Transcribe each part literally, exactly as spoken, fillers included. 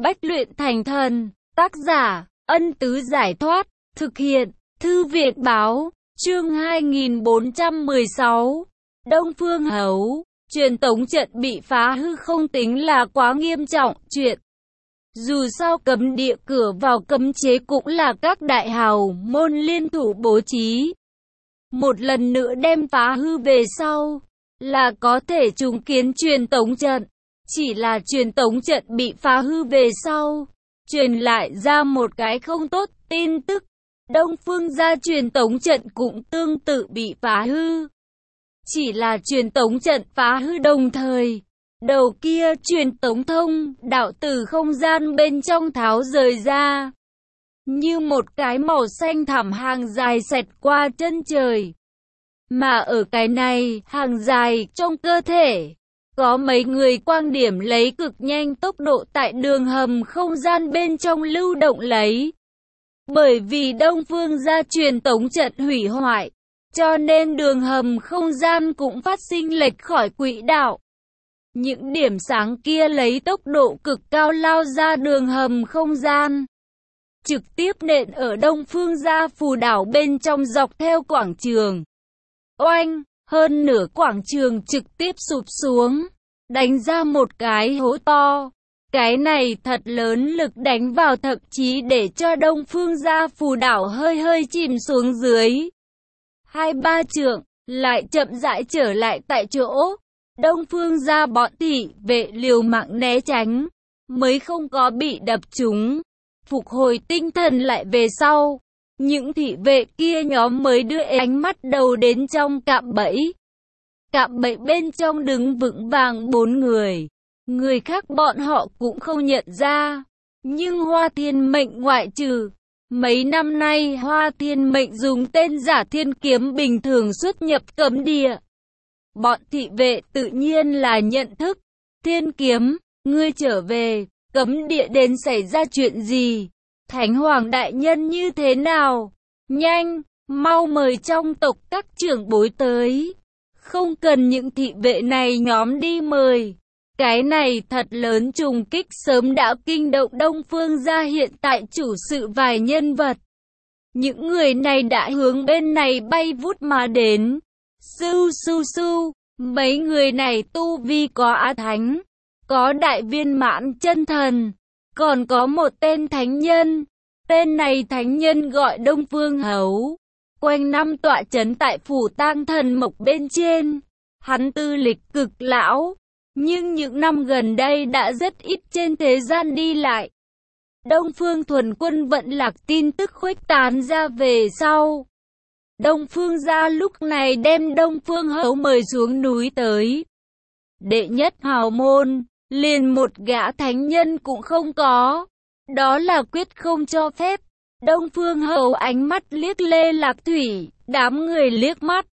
Bách luyện thành thần, tác giả, Ân Tứ Giải Thoát, thực hiện, Thư viện Báo, chương hai nghìn bốn trăm mười sáu, Đông Phương Hấu, truyền tống trận bị phá hư không tính là quá nghiêm trọng, chuyện. Dù sao cấm địa cửa vào cấm chế cũng là các đại hào môn liên thủ bố trí. Một lần nữa đem phá hư về sau, là có thể trùng kiến truyền tống trận. Chỉ là truyền tống trận bị phá hư về sau, truyền lại ra một cái không tốt tin tức. Đông Phương gia truyền tống trận cũng tương tự bị phá hư. Chỉ là truyền tống trận phá hư đồng thời, đầu kia truyền tống thông, đạo từ không gian bên trong tháo rời ra. Như một cái màu xanh thẳm hàng dài xẹt qua chân trời. Mà ở cái này, hàng dài trong cơ thể, có mấy người quang điểm lấy cực nhanh tốc độ tại đường hầm không gian bên trong lưu động lấy. Bởi vì Đông Phương gia truyền tống trận hủy hoại, cho nên đường hầm không gian cũng phát sinh lệch khỏi quỹ đạo. Những điểm sáng kia lấy tốc độ cực cao lao ra đường hầm không gian, trực tiếp nện ở Đông Phương gia phù đảo bên trong dọc theo quảng trường. Oanh! Hơn nửa quảng trường trực tiếp sụp xuống, đánh ra một cái hố to. Cái này thật lớn lực đánh vào, thậm chí để cho Đông Phương gia phù đảo hơi hơi chìm xuống dưới. Hai ba trượng, lại chậm rãi trở lại tại chỗ. Đông Phương gia bọn thị vệ liều mạng né tránh, mới không có bị đập trúng. Phục hồi tinh thần lại về sau, những thị vệ kia nhóm mới đưa ánh mắt đầu đến trong cạm bẫy. Cạm bẫy bên trong đứng vững vàng bốn người. Người khác bọn họ cũng không nhận ra. Nhưng Hoa Thiên Mệnh ngoại trừ. Mấy năm nay Hoa Thiên Mệnh dùng tên giả Thiên Kiếm bình thường xuất nhập cấm địa. Bọn thị vệ tự nhiên là nhận thức. Thiên Kiếm, ngươi trở về, cấm địa đến xảy ra chuyện gì? Thánh Hoàng đại nhân như thế nào? Nhanh, mau mời trong tộc các trưởng bối tới. Không cần những thị vệ này nhóm đi mời. Cái này thật lớn trùng kích sớm đã kinh động Đông Phương gia hiện tại chủ sự vài nhân vật. Những người này đã hướng bên này bay vút mà đến. Su su su, mấy người này tu vi có á thánh, có đại viên mãn chân thần, còn có một tên thánh nhân. Tên này thánh nhân gọi Đông Phương Hấu. Quanh năm tọa trấn tại phủ tang thần mộc bên trên. Hắn tư lịch cực lão, nhưng những năm gần đây đã rất ít trên thế gian đi lại. Đông Phương thuần quân vận lạc tin tức khuếch tán ra về sau. Đông Phương gia lúc này đem Đông Phương Hấu mời xuống núi tới. Đệ nhất hào môn, liền một gã thánh nhân cũng không có. Đó là quyết không cho phép. Đông Phương Hấu ánh mắt liếc Lê Lạc Thủy, đám người liếc mắt.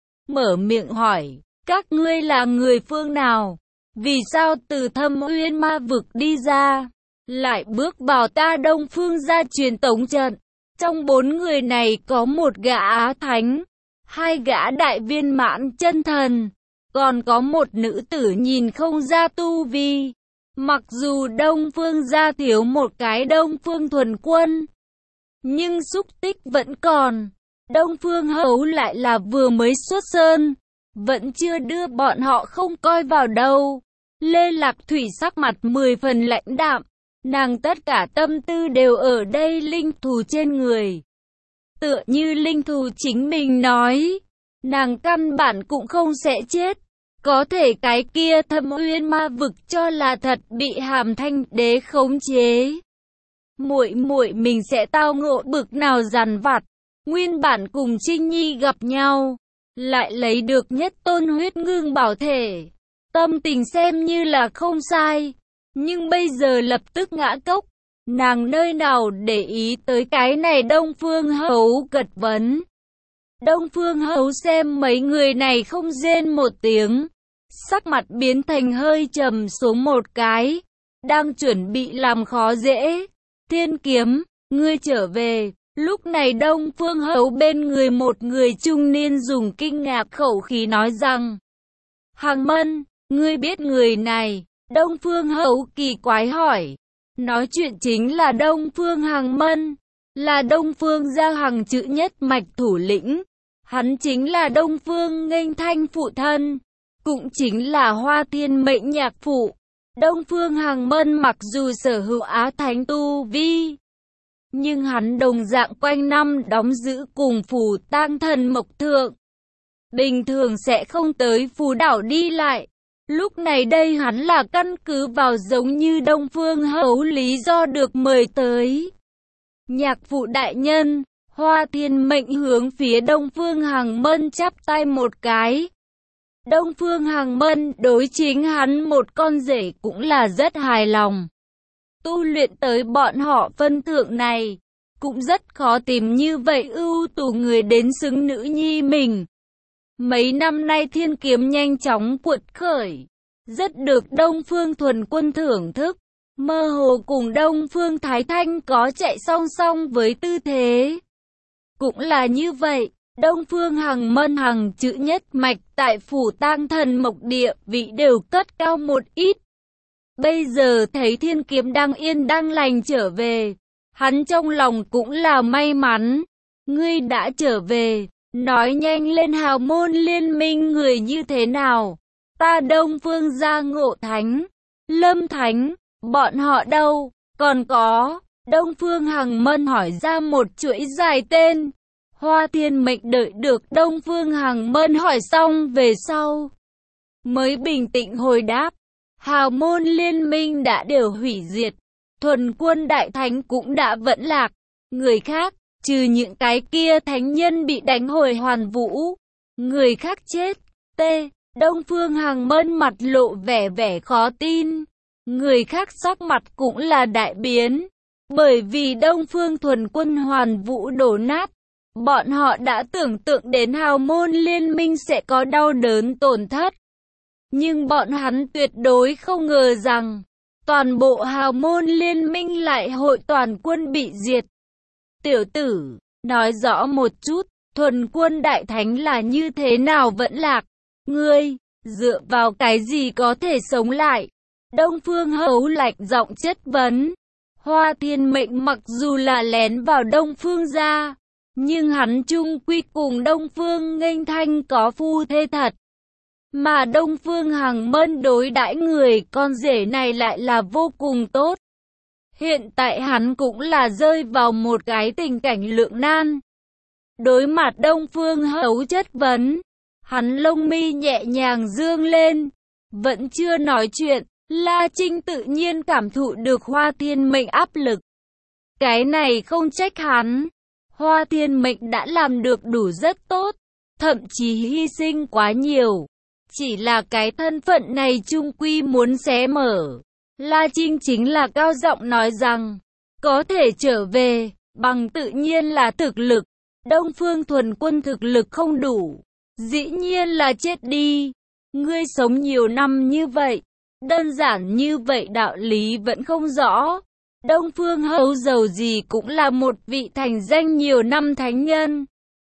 Mở miệng hỏi, các ngươi là người phương nào? Vì sao từ Thâm Uyên ma vực đi ra, lại bước vào ta Đông Phương gia truyền tống trận? Trong bốn người này có một gã á thánh, hai gã đại viên mãn chân thần, còn có một nữ tử nhìn không ra tu vi. Mặc dù Đông Phương gia thiếu một cái Đông Phương thuần quân, nhưng xúc tích vẫn còn. Đông Phương Hấu lại là vừa mới xuất sơn, vẫn chưa đưa bọn họ không coi vào đâu. Lê Lạc Thủy sắc mặt mười phần lãnh đạm, nàng tất cả tâm tư đều ở đây linh thù trên người. Tựa như linh thù chính mình nói, nàng căn bản cũng không sẽ chết. Có thể cái kia Thâm Uyên ma vực cho là thật bị Hàm Thanh đế khống chế. Muội muội mình sẽ tao ngộ bực nào dằn vặt. Nguyên bản cùng Trinh Nhi gặp nhau, lại lấy được nhất tôn huyết ngưng bảo thể. Tâm tình xem như là không sai, nhưng bây giờ lập tức ngã cốc. Nàng nơi nào để ý tới cái này? Đông Phương Hấu gật vấn. Đông Phương Hấu xem mấy người này không rên một tiếng, sắc mặt biến thành hơi trầm xuống một cái, đang chuẩn bị làm khó dễ. Thiên Kiếm, ngươi trở về. Lúc này Đông Phương Hấu bên người một người trung niên dùng kinh ngạc khẩu khí nói rằng, Hàng Mân, ngươi biết người này? Đông Phương Hấu kỳ quái hỏi. Nói chuyện chính là Đông Phương Hằng Mân, là Đông Phương gia Hằng chữ nhất mạch thủ lĩnh. Hắn chính là Đông Phương Nghênh Thanh phụ thân, cũng chính là Hoa Thiên Mệnh nhạc phụ. Đông Phương Hằng Mân mặc dù sở hữu Á Thánh tu vi, nhưng hắn đồng dạng quanh năm đóng giữ cùng Phù Tang Thần Mộc Thượng, bình thường sẽ không tới Phù Đảo đi lại. Lúc này đây hắn là căn cứ vào giống như Đông Phương Hấu lý do được mời tới. Nhạc phụ đại nhân, Hoa Thiên Mệnh hướng phía Đông Phương Hằng Mân chắp tay một cái. Đông Phương Hằng Mân đối chính hắn một con rể cũng là rất hài lòng. Tu luyện tới bọn họ phân thượng này, cũng rất khó tìm như vậy ưu tú người đến xứng nữ nhi mình. Mấy năm nay thiên kiếm nhanh chóng cuột khởi, rất được Đông Phương Thuần Quân thưởng thức, mơ hồ cùng Đông Phương Thái Thanh có chạy song song với tư thế. Cũng là như vậy, Đông Phương Hằng Mân Hằng chữ nhất mạch tại Phủ Tang Thần Mộc địa vị đều cất cao một ít. Bây giờ thấy thiên kiếm đang yên đang lành trở về, hắn trong lòng cũng là may mắn. Ngươi đã trở về, nói nhanh lên hào môn liên minh người như thế nào? Ta Đông Phương gia Ngộ Thánh, Lâm Thánh, bọn họ đâu? Còn có, Đông Phương Hằng Mân hỏi ra một chuỗi dài tên. Hoa Thiên Mệnh đợi được Đông Phương Hằng Mân hỏi xong về sau, mới bình tĩnh hồi đáp. Hào môn liên minh đã đều hủy diệt, Thuần Quân Đại Thánh cũng đã vẫn lạc. Người khác, trừ những cái kia thánh nhân bị đánh hồi hoàn vũ, người khác chết. T. Đông Phương Hằng Mân mặt lộ vẻ vẻ khó tin. Người khác sắc mặt cũng là đại biến, bởi vì Đông Phương Thuần Quân hoàn vũ đổ nát. Bọn họ đã tưởng tượng đến hào môn liên minh sẽ có đau đớn tổn thất. Nhưng bọn hắn tuyệt đối không ngờ rằng, toàn bộ hào môn liên minh lại hội toàn quân bị diệt. Tiểu tử, nói rõ một chút, Thuần Quân Đại Thánh là như thế nào vẫn lạc? Ngươi, dựa vào cái gì có thể sống lại? Đông Phương Hấu lạnh giọng chất vấn. Hoa Thiên Mệnh mặc dù là lén vào Đông Phương gia, nhưng hắn chung quy cùng Đông Phương Nghênh Thanh có phu thê thật. Mà Đông Phương Hằng Mân đối đãi người con rể này lại là vô cùng tốt. Hiện tại hắn cũng là rơi vào một cái tình cảnh lưỡng nan. Đối mặt Đông Phương Hấu chất vấn, hắn lông mi nhẹ nhàng dương lên, vẫn chưa nói chuyện. La Trinh tự nhiên cảm thụ được Hoa Thiên Mệnh áp lực. Cái này không trách hắn. Hoa Thiên Mệnh đã làm được đủ rất tốt, thậm chí hy sinh quá nhiều. Chỉ là cái thân phận này chung quy muốn xé mở. La Trinh chính là cao giọng nói rằng, có thể trở về, bằng tự nhiên là thực lực. Đông Phương Thuần Quân thực lực không đủ, dĩ nhiên là chết đi. Ngươi sống nhiều năm như vậy, đơn giản như vậy đạo lý vẫn không rõ. Đông Phương Hấu dầu gì cũng là một vị thành danh nhiều năm thánh nhân.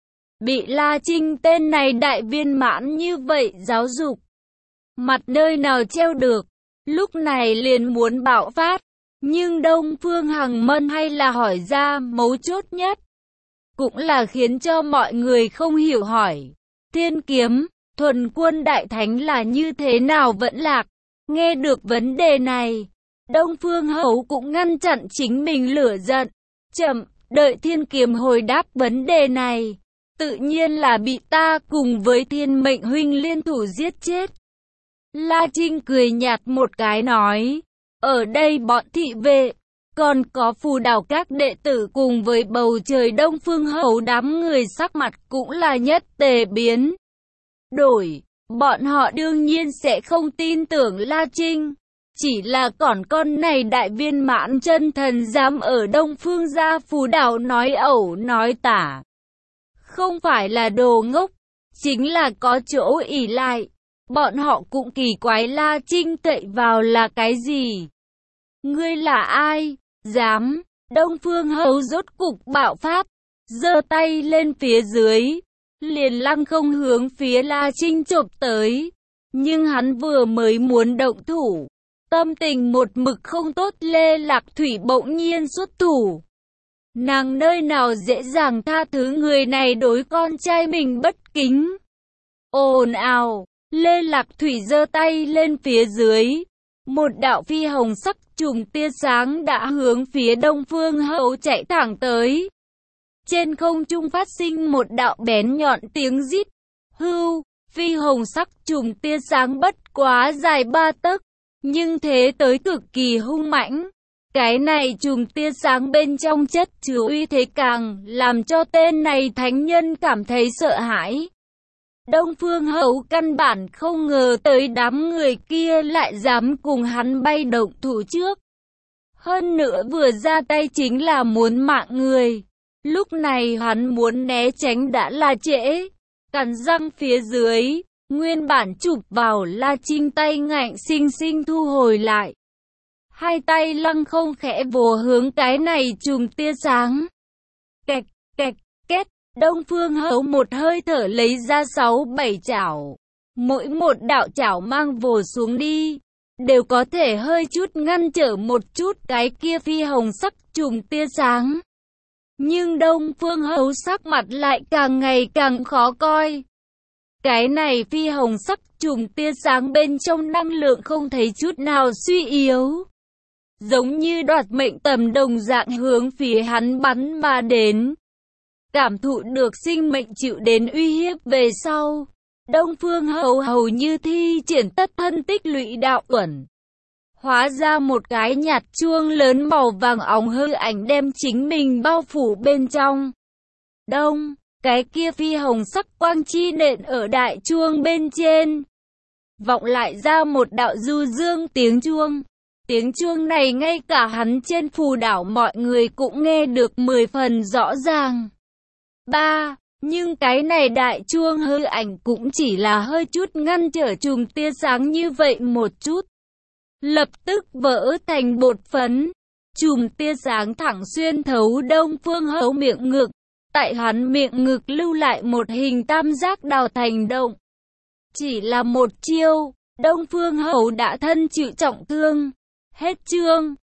Bị La Trinh tên này đại viên mãn như vậy giáo dục, mặt nơi nào treo được, lúc này liền muốn bạo phát. Nhưng Đông Phương Hằng Mân hay là hỏi ra mấu chốt nhất, cũng là khiến cho mọi người không hiểu hỏi. Thiên kiếm, Thuần Quân Đại Thánh là như thế nào vẫn lạc? Nghe được vấn đề này, Đông Phương Hấu cũng ngăn chặn chính mình lửa giận. Chậm, đợi thiên kiếm hồi đáp vấn đề này, tự nhiên là bị ta cùng với Thiên Mệnh huynh liên thủ giết chết. La Trinh cười nhạt một cái nói, ở đây bọn thị vệ, còn có Phù Đảo các đệ tử cùng với bầu trời Đông Phương Hấu đám người sắc mặt cũng là nhất tề biến đổi. Bọn họ đương nhiên sẽ không tin tưởng La Trinh. Chỉ là còn con này đại viên mãn chân thần dám ở Đông Phương gia Phù Đảo nói ẩu nói tả. Không phải là đồ ngốc, chính là có chỗ ỷ lại. Bọn họ cũng kỳ quái La Trinh cậy vào là cái gì? Ngươi là ai? Dám? Đông Phương Hấu rốt cục bạo phát, giơ tay lên phía dưới, liền lăng không hướng phía La Trinh chộp tới. Nhưng hắn vừa mới muốn động thủ, T. tâm tình một mực không tốt, Lê Lạc Thủy bỗng nhiên xuất thủ. Nàng nơi nào dễ dàng tha thứ người này đối con trai mình bất kính. Ồn ào, Lê Lạc Thủy giơ tay lên phía dưới. Một đạo phi hồng sắc chùm tia sáng đã hướng phía Đông Phương Hậu chạy thẳng tới. Trên không trung phát sinh một đạo bén nhọn tiếng rít. Hưu, phi hồng sắc chùm tia sáng bất quá dài ba tấc, nhưng thế tới cực kỳ hung mãnh. Cái này chùm tia sáng bên trong chất chứa uy thế càng làm cho tên này thánh nhân cảm thấy sợ hãi. Đông Phương Hậu căn bản không ngờ tới đám người kia lại dám cùng hắn bay động thủ trước. Hơn nữa vừa ra tay chính là muốn mạng người. Lúc này hắn muốn né tránh đã là trễ. Cắn răng phía dưới, nguyên bản chụp vào La Trinh tay ngạnh xinh xinh thu hồi lại. Hai tay lăng không khẽ vồ hướng cái này chùm tia sáng. Kẹt, kẹt, két, Đông Phương Hậu một hơi thở lấy ra sáu bảy chảo. Mỗi một đạo chảo mang vồ xuống đi, đều có thể hơi chút ngăn trở một chút cái kia phi hồng sắc chùm tia sáng. Nhưng Đông Phương Hậu sắc mặt lại càng ngày càng khó coi. Cái này phi hồng sắc chùm tia sáng bên trong năng lượng không thấy chút nào suy yếu. Giống như đoạt mệnh tầm đồng dạng hướng phía hắn bắn mà đến. Cảm thụ được sinh mệnh chịu đến uy hiếp về sau, Đông Phương Hậu hầu như thi triển tất thân tích lũy đạo uẩn. Hóa ra một cái nhạt chuông lớn màu vàng óng hư ảnh đem chính mình bao phủ bên trong. Đông, cái kia phi hồng sắc quang chi nện ở đại chuông bên trên. Vọng lại ra một đạo du dương tiếng chuông. Tiếng chuông này ngay cả hắn trên phù đảo mọi người cũng nghe được mười phần rõ ràng. Ba, nhưng cái này đại chuông hư ảnh cũng chỉ là hơi chút ngăn trở chùm tia sáng như vậy một chút. Lập tức vỡ thành bột phấn. Chùm tia sáng thẳng xuyên thấu Đông Phương Hậu miệng ngực. Tại hắn miệng ngực lưu lại một hình tam giác đào thành động. Chỉ là một chiêu, Đông Phương Hậu đã thân chịu trọng thương. Hết chương.